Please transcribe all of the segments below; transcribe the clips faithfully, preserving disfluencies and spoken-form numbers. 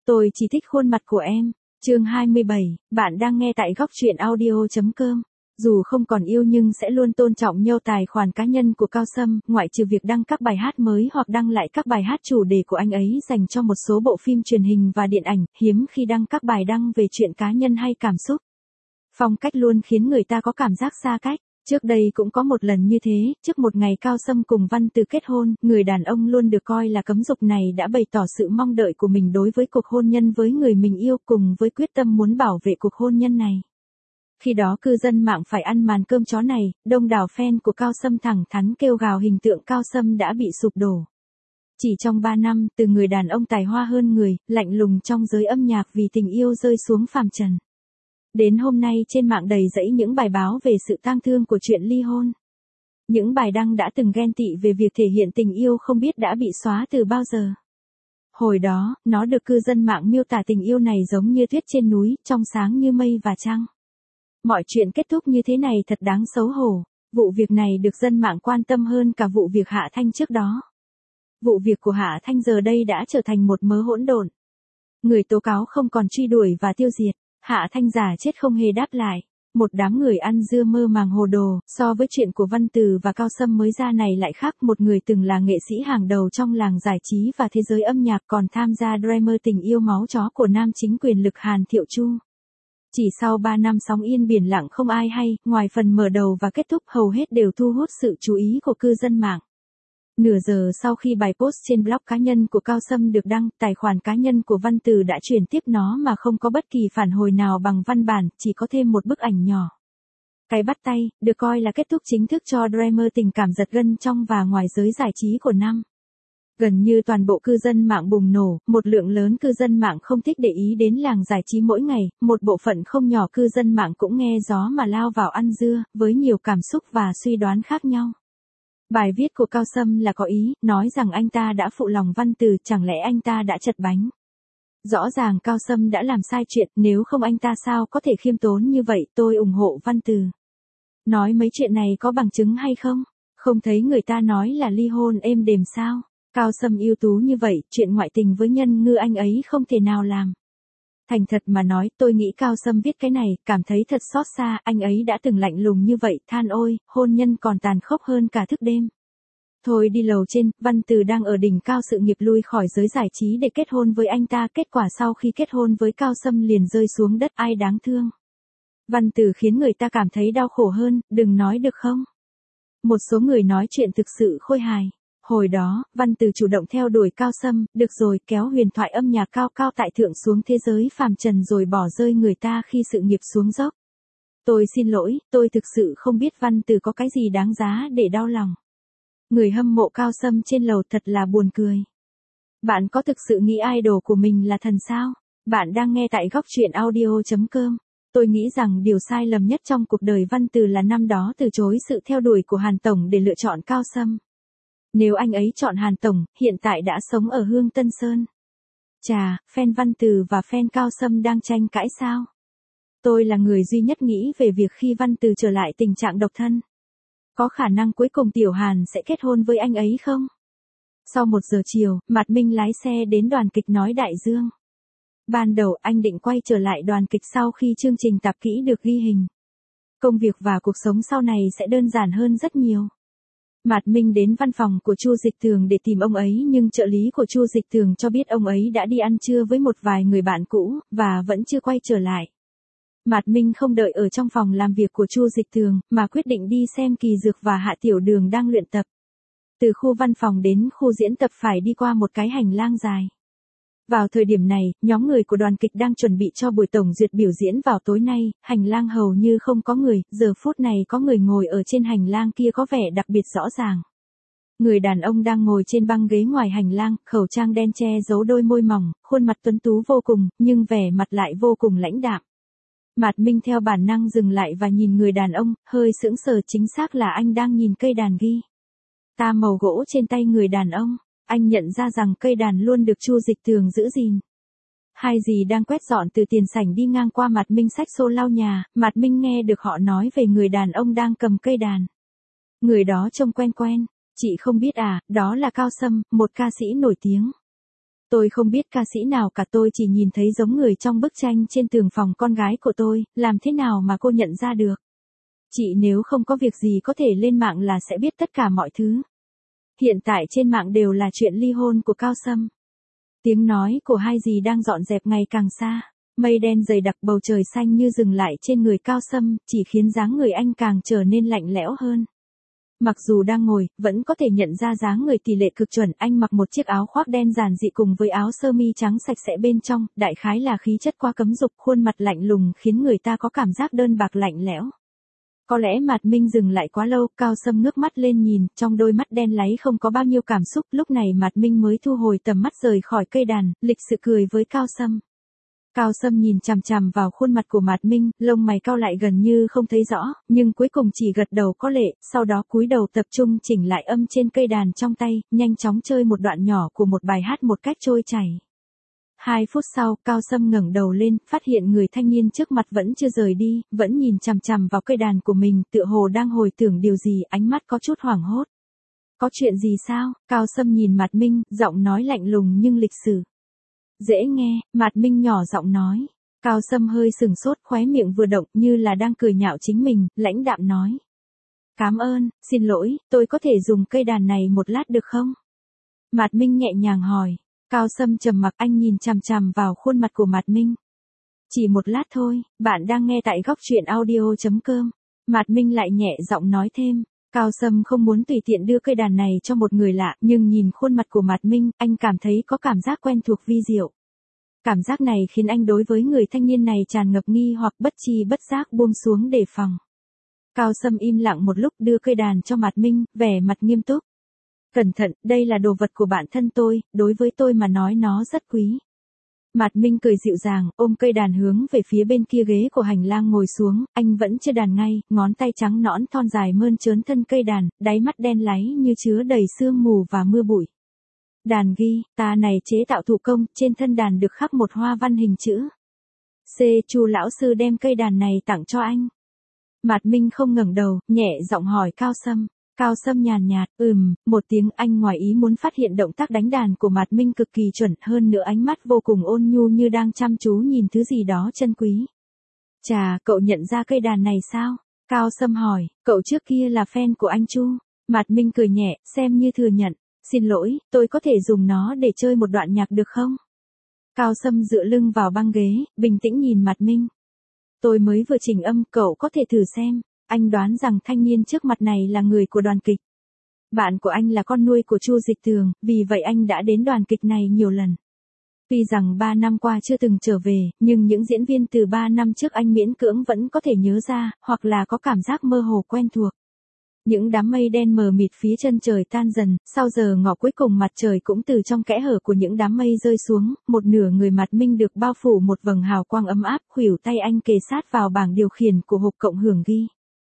Tôi chỉ thích khuôn mặt của em. Chương hai mươi bảy, bạn đang nghe tại góc truyện audio.com. Dù không còn yêu nhưng sẽ luôn tôn trọng nhau tài khoản cá nhân của Cao Sâm, ngoại trừ việc đăng các bài hát mới hoặc đăng lại các bài hát chủ đề của anh ấy dành cho một số bộ phim truyền hình và điện ảnh, hiếm khi đăng các bài đăng về chuyện cá nhân hay cảm xúc. Phong cách luôn khiến người ta có cảm giác xa cách. Trước đây cũng có một lần như thế, trước một ngày Cao Sâm cùng Văn Từ kết hôn, người đàn ông luôn được coi là cấm dục này đã bày tỏ sự mong đợi của mình đối với cuộc hôn nhân với người mình yêu cùng với quyết tâm muốn bảo vệ cuộc hôn nhân này. Khi đó cư dân mạng phải ăn màn cơm chó này, đông đảo fan của Cao Sâm thẳng thắn kêu gào hình tượng Cao Sâm đã bị sụp đổ. Chỉ trong ba năm, từ người đàn ông tài hoa hơn người, lạnh lùng trong giới âm nhạc vì tình yêu rơi xuống phàm trần. Đến hôm nay trên mạng đầy rẫy những bài báo về sự tang thương của chuyện ly hôn. Những bài đăng đã từng ghen tị về việc thể hiện tình yêu không biết đã bị xóa từ bao giờ. Hồi đó, nó được cư dân mạng miêu tả tình yêu này giống như tuyết trên núi, trong sáng như mây và trăng. Mọi chuyện kết thúc như thế này thật đáng xấu hổ. Vụ việc này được dân mạng quan tâm hơn cả vụ việc Hạ Thanh trước đó. Vụ việc của Hạ Thanh giờ đây đã trở thành một mớ hỗn độn. Người tố cáo không còn truy đuổi và tiêu diệt. Hạ Thanh giả chết không hề đáp lại. Một đám người ăn dưa mơ màng hồ đồ, so với chuyện của Văn Từ và Cao Sâm mới ra này lại khác. Một người từng là nghệ sĩ hàng đầu trong làng giải trí và thế giới âm nhạc còn tham gia drama tình yêu máu chó của nam chính quyền lực Hàn Thiệu Chu. Chỉ sau ba năm sóng yên biển lặng không ai hay, ngoài phần mở đầu và kết thúc hầu hết đều thu hút sự chú ý của cư dân mạng. Nửa giờ sau khi bài post trên blog cá nhân của Cao Sâm được đăng, tài khoản cá nhân của Văn Từ đã chuyển tiếp nó mà không có bất kỳ phản hồi nào bằng văn bản, chỉ có thêm một bức ảnh nhỏ. Cái bắt tay, được coi là kết thúc chính thức cho drama tình cảm giật gân trong và ngoài giới giải trí của năm. Gần như toàn bộ cư dân mạng bùng nổ, một lượng lớn cư dân mạng không thích để ý đến làng giải trí mỗi ngày, một bộ phận không nhỏ cư dân mạng cũng nghe gió mà lao vào ăn dưa, với nhiều cảm xúc và suy đoán khác nhau. Bài viết của Cao Sâm là có ý, nói rằng anh ta đã phụ lòng Văn Từ, chẳng lẽ anh ta đã chật bánh. Rõ ràng Cao Sâm đã làm sai chuyện, nếu không anh ta sao có thể khiêm tốn như vậy, tôi ủng hộ Văn Từ. Nói mấy chuyện này có bằng chứng hay không? Không thấy người ta nói là ly hôn êm đềm sao? Cao Sâm ưu tú như vậy, chuyện ngoại tình với nhân ngư anh ấy không thể nào làm. Thành thật mà nói, tôi nghĩ Cao Sâm viết cái này, cảm thấy thật xót xa, anh ấy đã từng lạnh lùng như vậy, than ôi, hôn nhân còn tàn khốc hơn cả thức đêm. Thôi đi lầu trên, Văn Từ đang ở đỉnh cao sự nghiệp lui khỏi giới giải trí để kết hôn với anh ta, kết quả sau khi kết hôn với Cao Sâm liền rơi xuống đất, ai đáng thương. Văn Từ khiến người ta cảm thấy đau khổ hơn, đừng nói được không? Một số người nói chuyện thực sự khôi hài. Hồi đó, Văn Từ chủ động theo đuổi Cao Sâm, được rồi, kéo huyền thoại âm nhạc cao cao tại thượng xuống thế giới phàm trần rồi bỏ rơi người ta khi sự nghiệp xuống dốc. Tôi xin lỗi, tôi thực sự không biết Văn Từ có cái gì đáng giá để đau lòng. Người hâm mộ Cao Sâm trên lầu thật là buồn cười. Bạn có thực sự nghĩ idol của mình là thần sao? Bạn đang nghe tại góc truyện audio.com. Tôi nghĩ rằng điều sai lầm nhất trong cuộc đời Văn Từ là năm đó từ chối sự theo đuổi của Hàn Tổng để lựa chọn Cao Sâm. Nếu anh ấy chọn Hàn Tổng, hiện tại đã sống ở Hương Tân Sơn. Chà, fan Văn Từ và fan Cao Sâm đang tranh cãi sao? Tôi là người duy nhất nghĩ về việc khi Văn Từ trở lại tình trạng độc thân. Có khả năng cuối cùng Tiểu Hàn sẽ kết hôn với anh ấy không? Sau một giờ chiều, Mạt Minh lái xe đến đoàn kịch Nói Đại Dương. Ban đầu anh định quay trở lại đoàn kịch sau khi chương trình tạp kỹ được ghi hình. Công việc và cuộc sống sau này sẽ đơn giản hơn rất nhiều. Mạt Minh đến văn phòng của Chu Dịch Tường để tìm ông ấy nhưng trợ lý của Chu Dịch Tường cho biết ông ấy đã đi ăn trưa với một vài người bạn cũ, và vẫn chưa quay trở lại. Mạt Minh không đợi ở trong phòng làm việc của Chu Dịch Tường, mà quyết định đi xem Kỳ Dược và Hạ Tiểu Đường đang luyện tập. Từ khu văn phòng đến khu diễn tập phải đi qua một cái hành lang dài. Vào thời điểm này, nhóm người của đoàn kịch đang chuẩn bị cho buổi tổng duyệt biểu diễn vào tối nay, hành lang hầu như không có người, giờ phút này có người ngồi ở trên hành lang kia có vẻ đặc biệt rõ ràng. Người đàn ông đang ngồi trên băng ghế ngoài hành lang, khẩu trang đen che giấu đôi môi mỏng, khuôn mặt tuấn tú vô cùng, nhưng vẻ mặt lại vô cùng lãnh đạm. Mạt Minh theo bản năng dừng lại và nhìn người đàn ông, hơi sững sờ, chính xác là anh đang nhìn cây đàn ghi ta màu gỗ trên tay người đàn ông. Anh nhận ra rằng cây đàn luôn được Chu Dịch Tường giữ gìn. Hai dì đang quét dọn từ tiền sảnh đi ngang qua Mạt Minh xách xô lau nhà, Mạt Minh nghe được họ nói về người đàn ông đang cầm cây đàn. Người đó trông quen quen, chị không biết à, đó là Cao Sâm, một ca sĩ nổi tiếng. Tôi không biết ca sĩ nào cả, tôi chỉ nhìn thấy giống người trong bức tranh trên tường phòng con gái của tôi, làm thế nào mà cô nhận ra được? Chị nếu không có việc gì có thể lên mạng là sẽ biết tất cả mọi thứ. Hiện tại trên mạng đều là chuyện ly hôn của Cao Sâm. Tiếng nói của hai dì đang dọn dẹp ngày càng xa. Mây đen dày đặc, bầu trời xanh như dừng lại trên người Cao Sâm, chỉ khiến dáng người anh càng trở nên lạnh lẽo hơn. Mặc dù đang ngồi, vẫn có thể nhận ra dáng người tỷ lệ cực chuẩn, anh mặc một chiếc áo khoác đen giản dị cùng với áo sơ mi trắng sạch sẽ bên trong, đại khái là khí chất quá cấm dục, khuôn mặt lạnh lùng khiến người ta có cảm giác đơn bạc lạnh lẽo. Có lẽ Mạt Minh dừng lại quá lâu, Cao Sâm ngước mắt lên nhìn, trong đôi mắt đen láy không có bao nhiêu cảm xúc, lúc này Mạt Minh mới thu hồi tầm mắt rời khỏi cây đàn, lịch sự cười với Cao Sâm. Cao Sâm nhìn chằm chằm vào khuôn mặt của Mạt Minh, lông mày cau lại gần như không thấy rõ, nhưng cuối cùng chỉ gật đầu có lệ, sau đó cúi đầu tập trung chỉnh lại âm trên cây đàn trong tay, nhanh chóng chơi một đoạn nhỏ của một bài hát một cách trôi chảy. Hai phút sau, Cao Sâm ngẩng đầu lên, phát hiện người thanh niên trước mặt vẫn chưa rời đi, vẫn nhìn chằm chằm vào cây đàn của mình, tựa hồ đang hồi tưởng điều gì, ánh mắt có chút hoảng hốt. Có chuyện gì sao? Cao Sâm nhìn Mạt Minh, giọng nói lạnh lùng nhưng lịch sự. Dễ nghe, Mạt Minh nhỏ giọng nói. Cao Sâm hơi sừng sốt, khóe miệng vừa động như là đang cười nhạo chính mình, lãnh đạm nói. Cảm ơn, xin lỗi, tôi có thể dùng cây đàn này một lát được không? Mạt Minh nhẹ nhàng hỏi. Cao Sâm trầm mặc, anh nhìn chằm chằm vào khuôn mặt của Mạt Minh. Chỉ một lát thôi, bạn đang nghe tại góc truyện audio chấm com. Mạt Minh lại nhẹ giọng nói thêm. Cao Sâm không muốn tùy tiện đưa cây đàn này cho một người lạ, nhưng nhìn khuôn mặt của Mạt Minh, anh cảm thấy có cảm giác quen thuộc vi diệu. Cảm giác này khiến anh đối với người thanh niên này tràn ngập nghi hoặc, bất tri bất giác buông xuống đề phòng. Cao Sâm im lặng một lúc, đưa cây đàn cho Mạt Minh, vẻ mặt nghiêm túc. Cẩn thận, đây là đồ vật của bạn thân tôi, đối với tôi mà nói nó rất quý. Mạt Minh cười dịu dàng, ôm cây đàn hướng về phía bên kia ghế của hành lang ngồi xuống, anh vẫn chưa đàn ngay, ngón tay trắng nõn thon dài mơn trớn thân cây đàn, đáy mắt đen láy như chứa đầy sương mù và mưa bụi. Đàn ghi, ta này chế tạo thủ công, trên thân đàn được khắc một hoa văn hình chữ C. Chu lão sư đem cây đàn này tặng cho anh. Mạt Minh không ngẩng đầu, nhẹ giọng hỏi Cao Sâm. Cao Sâm nhàn nhạt, ừm, một tiếng, anh ngoài ý muốn phát hiện động tác đánh đàn của Mạt Minh cực kỳ chuẩn, hơn nữa ánh mắt vô cùng ôn nhu như đang chăm chú nhìn thứ gì đó chân quý. Chà, cậu nhận ra cây đàn này sao? Cao Sâm hỏi, cậu trước kia là fan của anh Chu. Mạt Minh cười nhẹ, xem như thừa nhận. Xin lỗi, tôi có thể dùng nó để chơi một đoạn nhạc được không? Cao Sâm dựa lưng vào băng ghế, bình tĩnh nhìn Mạt Minh. Tôi mới vừa chỉnh âm, cậu có thể thử xem. Anh đoán rằng thanh niên trước mặt này là người của đoàn kịch. Bạn của anh là con nuôi của Chu Dịch Tường, vì vậy anh đã đến đoàn kịch này nhiều lần. Tuy rằng ba năm qua chưa từng trở về, nhưng những diễn viên từ ba năm trước anh miễn cưỡng vẫn có thể nhớ ra, hoặc là có cảm giác mơ hồ quen thuộc. Những đám mây đen mờ mịt phía chân trời tan dần, sau giờ ngọ cuối cùng mặt trời cũng từ trong kẽ hở của những đám mây rơi xuống, một nửa người Mạt Minh được bao phủ một vầng hào quang ấm áp, khuỷu tay anh kề sát vào bảng điều khiển của hộp cộng hưởng ghi.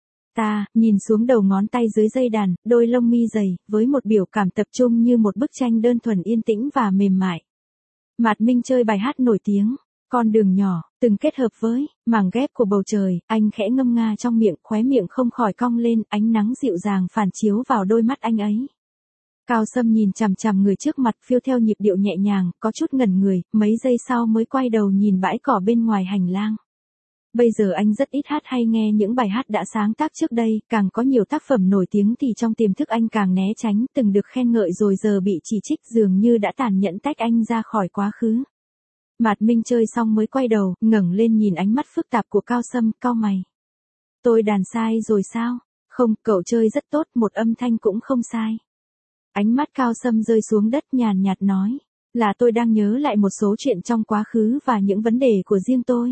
Ta, nhìn xuống đầu ngón tay dưới dây đàn, đôi lông mi dày, với một biểu cảm tập trung như một bức tranh đơn thuần yên tĩnh và mềm mại. Mạt Minh chơi bài hát nổi tiếng, Con đường nhỏ, từng kết hợp với mảng ghép của bầu trời, anh khẽ ngâm nga trong miệng, khóe miệng không khỏi cong lên, ánh nắng dịu dàng phản chiếu vào đôi mắt anh ấy. Cao Sâm nhìn chằm chằm người trước mặt, phiêu theo nhịp điệu nhẹ nhàng, có chút ngẩn người, mấy giây sau mới quay đầu nhìn bãi cỏ bên ngoài hành lang. Bây giờ anh rất ít hát hay nghe những bài hát đã sáng tác trước đây, càng có nhiều tác phẩm nổi tiếng thì trong tiềm thức anh càng né tránh, từng được khen ngợi rồi giờ bị chỉ trích, dường như đã tàn nhẫn tách anh ra khỏi quá khứ. Mạt Minh chơi xong mới quay đầu, ngẩng lên nhìn ánh mắt phức tạp của Cao Sâm, cau mày. Tôi đàn sai rồi sao? Không, cậu chơi rất tốt, một âm thanh cũng không sai. Ánh mắt Cao Sâm rơi xuống đất, nhàn nhạt nói, là tôi đang nhớ lại một số chuyện trong quá khứ và những vấn đề của riêng tôi.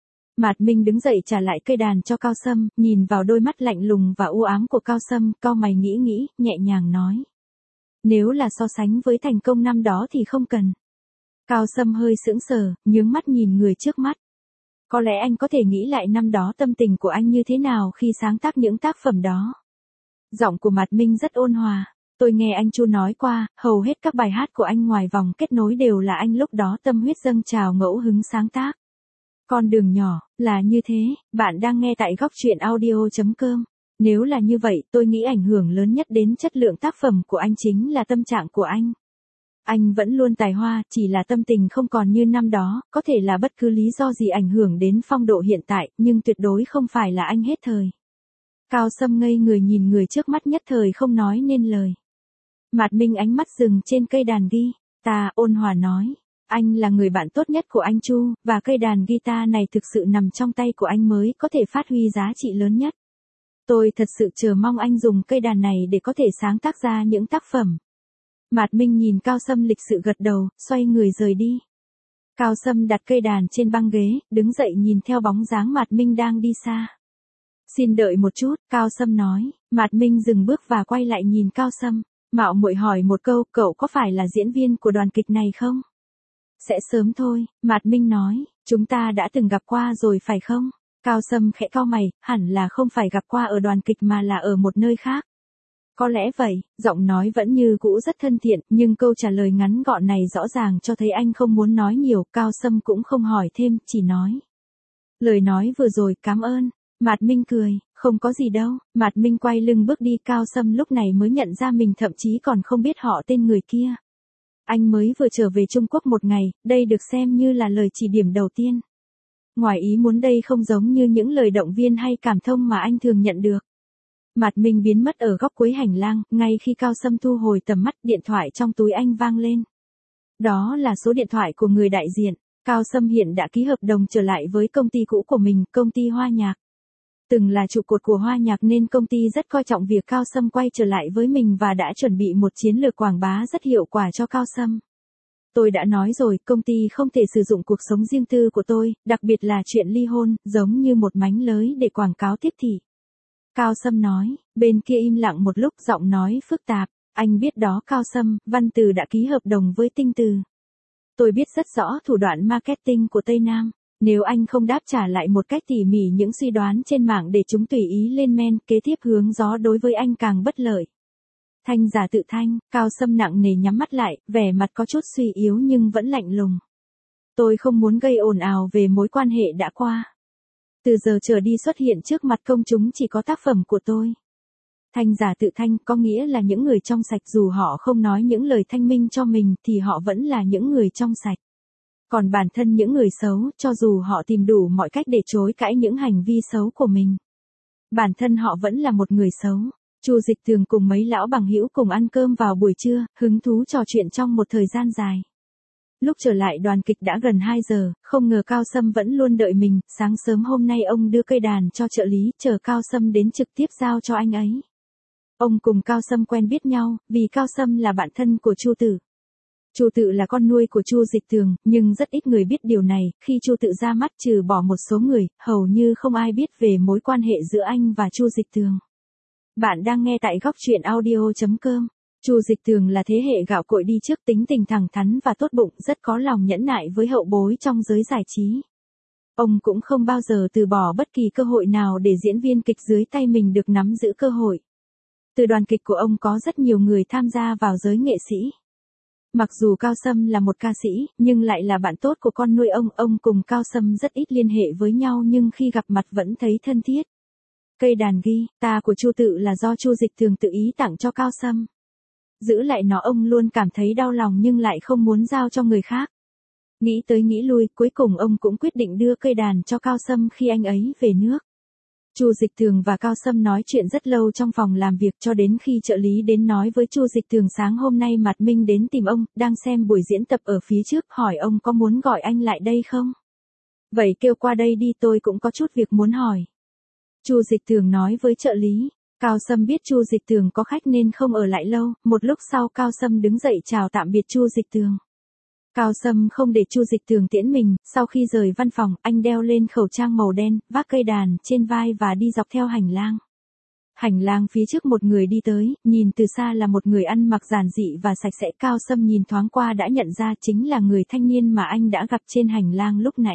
Mạt Minh đứng dậy trả lại cây đàn cho Cao Sâm, nhìn vào đôi mắt lạnh lùng và u ám của Cao Sâm, cau mày nghĩ nghĩ, nhẹ nhàng nói. Nếu là so sánh với thành công năm đó thì không cần. Cao Sâm hơi sững sờ, nhướng mắt nhìn người trước mắt. Có lẽ anh có thể nghĩ lại năm đó tâm tình của anh như thế nào khi sáng tác những tác phẩm đó. Giọng của Mạt Minh rất ôn hòa. Tôi nghe anh Chu nói qua, hầu hết các bài hát của anh ngoài vòng kết nối đều là anh lúc đó tâm huyết dâng trào ngẫu hứng sáng tác. Con đường nhỏ, là như thế, bạn đang nghe tại góc truyện audio chấm com. Nếu là như vậy, tôi nghĩ ảnh hưởng lớn nhất đến chất lượng tác phẩm của anh chính là tâm trạng của anh. Anh vẫn luôn tài hoa, chỉ là tâm tình không còn như năm đó, có thể là bất cứ lý do gì ảnh hưởng đến phong độ hiện tại, nhưng tuyệt đối không phải là anh hết thời. Cao Sâm ngây người nhìn người trước mắt nhất thời không nói nên lời. Mạt Minh ánh mắt dừng trên cây đàn ghi, ta ôn hòa nói. Anh là người bạn tốt nhất của anh Chu, và cây đàn guitar này thực sự nằm trong tay của anh mới có thể phát huy giá trị lớn nhất. Tôi thật sự chờ mong anh dùng cây đàn này để có thể sáng tác ra những tác phẩm. Mạt Minh nhìn Cao Sâm lịch sự gật đầu, xoay người rời đi. Cao Sâm đặt cây đàn trên băng ghế, đứng dậy nhìn theo bóng dáng Mạt Minh đang đi xa. Xin đợi một chút, Cao Sâm nói. Mạt Minh dừng bước và quay lại nhìn Cao Sâm. Mạo muội hỏi một câu, cậu có phải là diễn viên của đoàn kịch này không? Sẽ sớm thôi, Mạt Minh nói, chúng ta đã từng gặp qua rồi phải không? Cao Sâm khẽ cau mày, hẳn là không phải gặp qua ở đoàn kịch mà là ở một nơi khác. Có lẽ vậy, giọng nói vẫn như cũ rất thân thiện, nhưng câu trả lời ngắn gọn này rõ ràng cho thấy anh không muốn nói nhiều, Cao Sâm cũng không hỏi thêm, chỉ nói. Lời nói vừa rồi, cảm ơn. Mạt Minh cười, không có gì đâu. Mạt Minh quay lưng bước đi, Cao Sâm lúc này mới nhận ra mình thậm chí còn không biết họ tên người kia. Anh mới vừa trở về Trung Quốc một ngày, đây được xem như là lời chỉ điểm đầu tiên. Ngoài ý muốn đây không giống như những lời động viên hay cảm thông mà anh thường nhận được. Mạt Minh biến mất ở góc cuối hành lang, ngay khi Cao Sâm thu hồi tầm mắt, điện thoại trong túi anh vang lên. Đó là số điện thoại của người đại diện. Cao Sâm hiện đã ký hợp đồng trở lại với công ty cũ của mình, công ty Hoa Nhạc. Từng là trụ cột của Hoa Nhạc nên công ty rất coi trọng việc Cao Sâm quay trở lại với mình và đã chuẩn bị một chiến lược quảng bá rất hiệu quả cho Cao Sâm. Tôi đã nói rồi, công ty không thể sử dụng cuộc sống riêng tư của tôi, đặc biệt là chuyện ly hôn, giống như một mánh lới để quảng cáo tiếp thị. Cao Sâm nói, bên kia im lặng một lúc, giọng nói phức tạp. Anh biết đó Cao Sâm, Văn Từ đã ký hợp đồng với Tinh Từ. Tôi biết rất rõ thủ đoạn marketing của Tây Nam. Nếu anh không đáp trả lại một cách tỉ mỉ những suy đoán trên mạng để chúng tùy ý lên men, kế tiếp hướng gió đối với anh càng bất lợi. Thanh giả tự thanh, Cao Sâm nặng nề nhắm mắt lại, vẻ mặt có chút suy yếu nhưng vẫn lạnh lùng. Tôi không muốn gây ồn ào về mối quan hệ đã qua. Từ giờ trở đi xuất hiện trước mặt công chúng chỉ có tác phẩm của tôi. Thanh giả tự thanh có nghĩa là những người trong sạch, dù họ không nói những lời thanh minh cho mình thì họ vẫn là những người trong sạch. Còn bản thân những người xấu, cho dù họ tìm đủ mọi cách để chối cãi những hành vi xấu của mình, bản thân họ vẫn là một người xấu. Chu Dịch Thường cùng mấy lão bằng hữu cùng ăn cơm vào buổi trưa, hứng thú trò chuyện trong một thời gian dài. Lúc trở lại đoàn kịch đã gần hai giờ, không ngờ Cao Sâm vẫn luôn đợi mình, sáng sớm hôm nay ông đưa cây đàn cho trợ lý, chờ Cao Sâm đến trực tiếp giao cho anh ấy. Ông cùng Cao Sâm quen biết nhau, vì Cao Sâm là bạn thân của Chu Tự. Chu Tự là con nuôi của Chu Dịch Thường, nhưng rất ít người biết điều này, khi Chu Tự ra mắt trừ bỏ một số người, hầu như không ai biết về mối quan hệ giữa anh và Chu Dịch Thường. Bạn đang nghe tại góc truyện audio chấm com. Chu Dịch Thường là thế hệ gạo cội đi trước, tính tình thẳng thắn và tốt bụng, rất có lòng nhẫn nại với hậu bối trong giới giải trí. Ông cũng không bao giờ từ bỏ bất kỳ cơ hội nào để diễn viên kịch dưới tay mình được nắm giữ cơ hội. Từ đoàn kịch của ông có rất nhiều người tham gia vào giới nghệ sĩ. Mặc dù Cao Sâm là một ca sĩ, nhưng lại là bạn tốt của con nuôi ông, ông cùng Cao Sâm rất ít liên hệ với nhau nhưng khi gặp mặt vẫn thấy thân thiết. Cây đàn guitar của Chu Tự là do Chu Dịch Thường tự ý tặng cho Cao Sâm. Giữ lại nó ông luôn cảm thấy đau lòng nhưng lại không muốn giao cho người khác. Nghĩ tới nghĩ lui, cuối cùng ông cũng quyết định đưa cây đàn cho Cao Sâm khi anh ấy về nước. Chu Dịch Thường và Cao Sâm nói chuyện rất lâu trong phòng làm việc cho đến khi trợ lý đến nói với Chu Dịch Thường sáng hôm nay Mạt Minh đến tìm ông, đang xem buổi diễn tập ở phía trước, hỏi ông có muốn gọi anh lại đây không? Vậy kêu qua đây đi, tôi cũng có chút việc muốn hỏi. Chu Dịch Thường nói với trợ lý. Cao Sâm biết Chu Dịch Thường có khách nên không ở lại lâu, một lúc sau Cao Sâm đứng dậy chào tạm biệt Chu Dịch Thường. Cao Sâm không để Chu Dịch Thường tiễn mình, sau khi rời văn phòng, anh đeo lên khẩu trang màu đen, vác cây đàn trên vai và đi dọc theo hành lang. Hành lang phía trước một người đi tới, nhìn từ xa là một người ăn mặc giản dị và sạch sẽ. Cao Sâm nhìn thoáng qua đã nhận ra chính là người thanh niên mà anh đã gặp trên hành lang lúc nãy.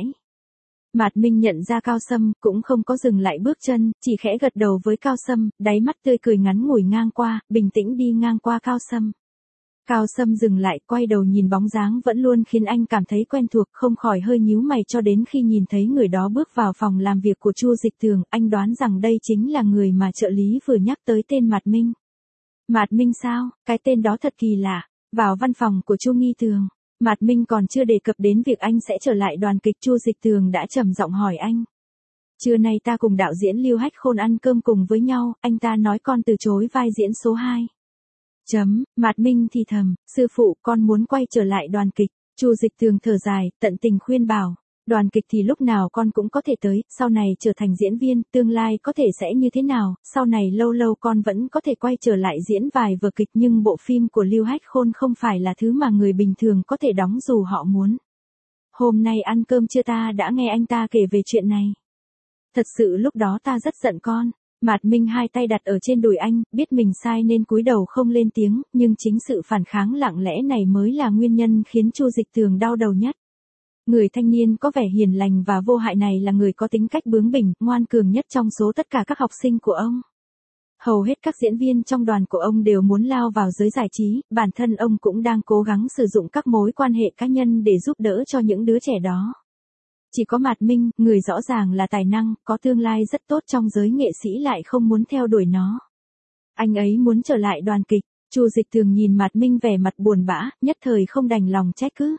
Mạt Minh nhận ra Cao Sâm, cũng không có dừng lại bước chân, chỉ khẽ gật đầu với Cao Sâm, đáy mắt tươi cười ngắn ngủi ngang qua, bình tĩnh đi ngang qua Cao Sâm. Cao Sâm dừng lại, quay đầu nhìn bóng dáng vẫn luôn khiến anh cảm thấy quen thuộc, không khỏi hơi nhíu mày cho đến khi nhìn thấy người đó bước vào phòng làm việc của Chu Dịch Thường, anh đoán rằng đây chính là người mà trợ lý vừa nhắc tới tên Mạt Minh. Mạt Minh sao, cái tên đó thật kỳ lạ. Vào văn phòng của Chu Nghi Tường, Mạt Minh còn chưa đề cập đến việc anh sẽ trở lại đoàn kịch, Chu Dịch Tường đã trầm giọng hỏi anh. Trưa nay ta cùng đạo diễn Lưu Hách Khôn ăn cơm cùng với nhau, anh ta nói con từ chối vai diễn số hai. Chấm, Mạt Minh thì thầm, sư phụ, con muốn quay trở lại đoàn kịch. Chu Dịch Tường thở dài, tận tình khuyên bảo. Đoàn kịch thì lúc nào con cũng có thể tới, sau này trở thành diễn viên, tương lai có thể sẽ như thế nào, sau này lâu lâu con vẫn có thể quay trở lại diễn vài vở kịch, nhưng bộ phim của Lưu Hách Khôn không phải là thứ mà người bình thường có thể đóng dù họ muốn. Hôm nay ăn cơm trưa ta đã nghe anh ta kể về chuyện này. Thật sự lúc đó ta rất giận con. Mạt Minh hai tay đặt ở trên đùi anh, biết mình sai nên cúi đầu không lên tiếng, nhưng chính sự phản kháng lặng lẽ này mới là nguyên nhân khiến Chu Dịch Tường đau đầu nhất. Người thanh niên có vẻ hiền lành và vô hại này là người có tính cách bướng bỉnh, ngoan cường nhất trong số tất cả các học sinh của ông. Hầu hết các diễn viên trong đoàn của ông đều muốn lao vào giới giải trí, bản thân ông cũng đang cố gắng sử dụng các mối quan hệ cá nhân để giúp đỡ cho những đứa trẻ đó. Chỉ có Mạt Minh, người rõ ràng là tài năng, có tương lai rất tốt trong giới nghệ sĩ lại không muốn theo đuổi nó. Anh ấy muốn trở lại đoàn kịch. Chu Dịch Tường nhìn Mạt Minh vẻ mặt buồn bã, nhất thời không đành lòng trách cứ.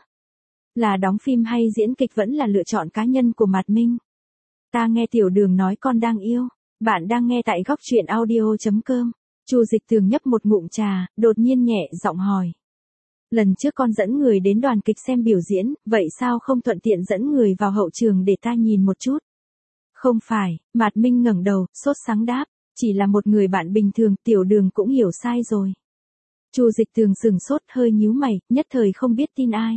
Là đóng phim hay diễn kịch vẫn là lựa chọn cá nhân của Mạt Minh. Ta nghe Tiểu Đường nói con đang yêu. Bạn đang nghe tại góc truyện audio chấm com. Chu Dịch Tường nhấp một ngụm trà, đột nhiên nhẹ giọng hỏi. Lần trước con dẫn người đến đoàn kịch xem biểu diễn, vậy sao không thuận tiện dẫn người vào hậu trường để ta nhìn một chút? Không phải, Mạt Minh ngẩng đầu, sốt sắng đáp, chỉ là một người bạn bình thường, Tiểu Đường cũng hiểu sai rồi. Chu Dịch Tường sừng sốt, hơi nhíu mày, nhất thời không biết tin ai.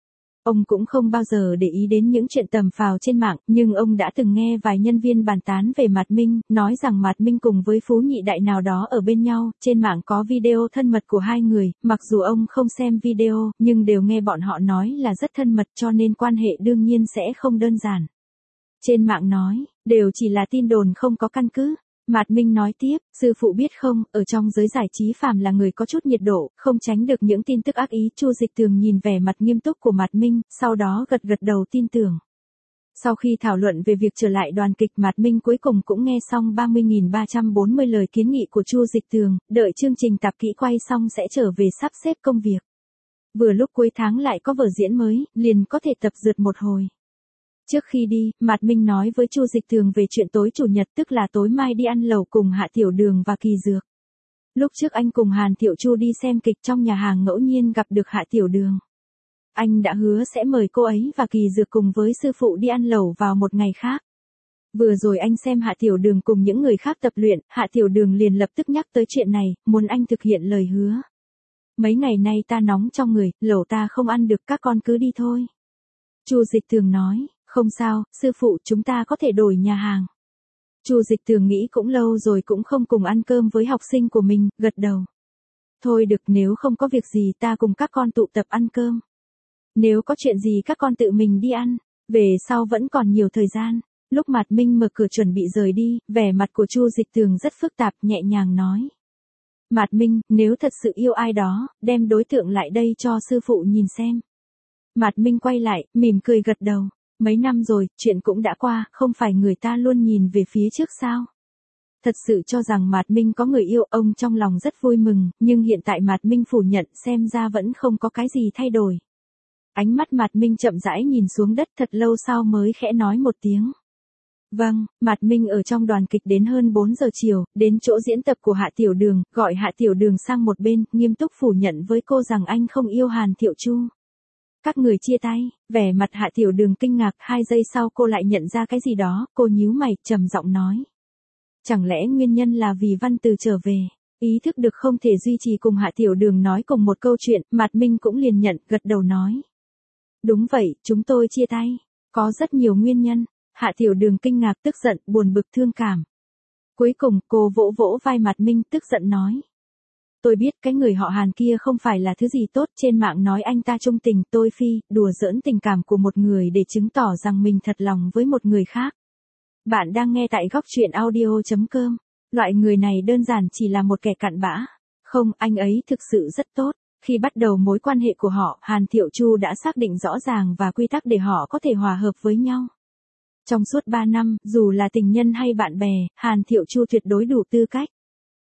Ông cũng không bao giờ để ý đến những chuyện tầm phào trên mạng, nhưng ông đã từng nghe vài nhân viên bàn tán về Mạt Minh, nói rằng Mạt Minh cùng với Phú Nhị Đại nào đó ở bên nhau, trên mạng có video thân mật của hai người, mặc dù ông không xem video, nhưng đều nghe bọn họ nói là rất thân mật cho nên quan hệ đương nhiên sẽ không đơn giản. Trên mạng nói, đều chỉ là tin đồn không có căn cứ. Mạt Minh nói tiếp, sư phụ biết không, ở trong giới giải trí phàm là người có chút nhiệt độ, không tránh được những tin tức ác ý. Chu Dịch Tường nhìn vẻ mặt nghiêm túc của Mạt Minh, sau đó gật gật đầu tin tưởng. Sau khi thảo luận về việc trở lại đoàn kịch, Mạt Minh cuối cùng cũng nghe xong ba mươi nghìn ba trăm bốn mươi lời kiến nghị của Chu Dịch Tường, đợi chương trình tạp kỹ quay xong sẽ trở về sắp xếp công việc. Vừa lúc cuối tháng lại có vở diễn mới, liền có thể tập dượt một hồi. Trước khi đi, Mạt Minh nói với Chu Dịch Tường về chuyện tối chủ nhật, tức là tối mai đi ăn lẩu cùng Hạ Tiểu Đường và Kỳ Dược. Lúc trước anh cùng Hàn Thiệu Chu đi xem kịch trong nhà hàng ngẫu nhiên gặp được Hạ Tiểu Đường. Anh đã hứa sẽ mời cô ấy và Kỳ Dược cùng với sư phụ đi ăn lẩu vào một ngày khác. Vừa rồi anh xem Hạ Tiểu Đường cùng những người khác tập luyện, Hạ Tiểu Đường liền lập tức nhắc tới chuyện này, muốn anh thực hiện lời hứa. Mấy ngày nay ta nóng trong người, lẩu ta không ăn được, các con cứ đi thôi. Chu Dịch Tường nói. Không sao, sư phụ, chúng ta có thể đổi nhà hàng. Chu Dịch Tường nghĩ cũng lâu rồi cũng không cùng ăn cơm với học sinh của mình, gật đầu. Thôi được, nếu không có việc gì ta cùng các con tụ tập ăn cơm. Nếu có chuyện gì các con tự mình đi ăn, về sau vẫn còn nhiều thời gian. Lúc Mạt Minh mở cửa chuẩn bị rời đi, vẻ mặt của Chu Dịch Tường rất phức tạp, nhẹ nhàng nói. Mạt Minh, nếu thật sự yêu ai đó, đem đối tượng lại đây cho sư phụ nhìn xem. Mạt Minh quay lại, mỉm cười gật đầu. Mấy năm rồi, chuyện cũng đã qua, không phải người ta luôn nhìn về phía trước sao? Thật sự cho rằng Mạt Minh có người yêu, ông trong lòng rất vui mừng, nhưng hiện tại Mạt Minh phủ nhận, xem ra vẫn không có cái gì thay đổi. Ánh mắt Mạt Minh chậm rãi nhìn xuống đất, thật lâu sau mới khẽ nói một tiếng. Vâng. Mạt Minh ở trong đoàn kịch đến hơn bốn giờ chiều, đến chỗ diễn tập của Hạ Tiểu Đường, gọi Hạ Tiểu Đường sang một bên, nghiêm túc phủ nhận với cô rằng anh không yêu Hàn Thiệu Chu. Các người chia tay, vẻ mặt Hạ Tiểu Đường kinh ngạc, hai giây sau cô lại nhận ra cái gì đó, cô nhíu mày, trầm giọng nói. Chẳng lẽ nguyên nhân là vì Văn Từ trở về, ý thức được không thể duy trì cùng Hạ Tiểu Đường nói cùng một câu chuyện, Mạt Minh cũng liền nhận, gật đầu nói. Đúng vậy, chúng tôi chia tay, có rất nhiều nguyên nhân. Hạ Tiểu Đường kinh ngạc, tức giận, buồn bực, thương cảm. Cuối cùng, cô vỗ vỗ vai Mạt Minh, tức giận nói. Tôi biết cái người họ Hàn kia không phải là thứ gì tốt, trên mạng nói anh ta trung tình, tôi phi, đùa giỡn tình cảm của một người để chứng tỏ rằng mình thật lòng với một người khác. Bạn đang nghe tại góc truyện audio chấm com. Loại người này đơn giản chỉ là một kẻ cặn bã. Không, anh ấy thực sự rất tốt. Khi bắt đầu mối quan hệ của họ, Hàn Thiệu Chu đã xác định rõ ràng và quy tắc để họ có thể hòa hợp với nhau. Trong suốt ba năm, dù là tình nhân hay bạn bè, Hàn Thiệu Chu tuyệt đối đủ tư cách.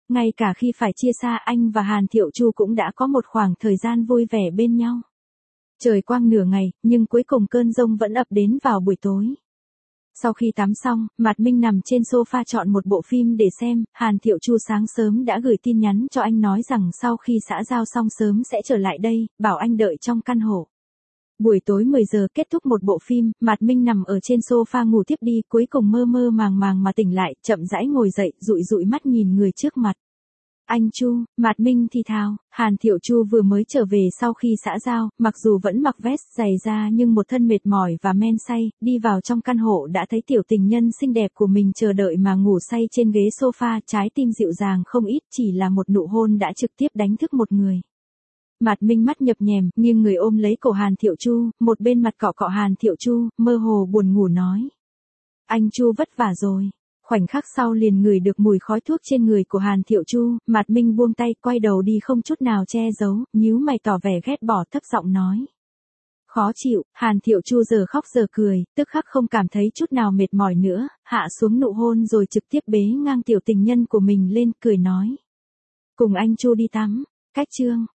Ngay cả khi phải chia xa anh và Hàn Thiệu Chu cũng đã có một khoảng thời gian vui vẻ bên nhau. Trời quang nửa ngày, nhưng cuối cùng cơn giông vẫn ập đến vào buổi tối. Sau khi tắm xong, Mạt Minh nằm trên sofa chọn một bộ phim để xem, Hàn Thiệu Chu sáng sớm đã gửi tin nhắn cho anh nói rằng sau khi xã giao xong sớm sẽ trở lại đây, bảo anh đợi trong căn hộ. Buổi tối mười giờ kết thúc một bộ phim, Mạt Minh nằm ở trên sofa ngủ tiếp đi, cuối cùng mơ mơ màng màng mà tỉnh lại, chậm rãi ngồi dậy, dụi dụi mắt nhìn người trước mặt. Anh Chu, Mạt Minh thì thào, Hàn Thiệu Chu vừa mới trở về sau khi xã giao, mặc dù vẫn mặc vest giày da nhưng một thân mệt mỏi và men say, đi vào trong căn hộ đã thấy tiểu tình nhân xinh đẹp của mình chờ đợi mà ngủ say trên ghế sofa, trái tim dịu dàng không ít, chỉ là một nụ hôn đã trực tiếp đánh thức một người. Mạt Minh mắt nhập nhèm, nghiêng người ôm lấy cổ Hàn Thiệu Chu, một bên mặt cọ cọ Hàn Thiệu Chu, mơ hồ buồn ngủ nói. Anh Chu vất vả rồi. Khoảnh khắc sau liền ngửi được mùi khói thuốc trên người của Hàn Thiệu Chu, Mạt Minh buông tay, quay đầu đi không chút nào che giấu, nhíu mày tỏ vẻ ghét bỏ, thấp giọng nói. Khó chịu, Hàn Thiệu Chu giờ khóc giờ cười, tức khắc không cảm thấy chút nào mệt mỏi nữa, hạ xuống nụ hôn rồi trực tiếp bế ngang tiểu tình nhân của mình lên, cười nói. Cùng anh Chu đi tắm, cách chương.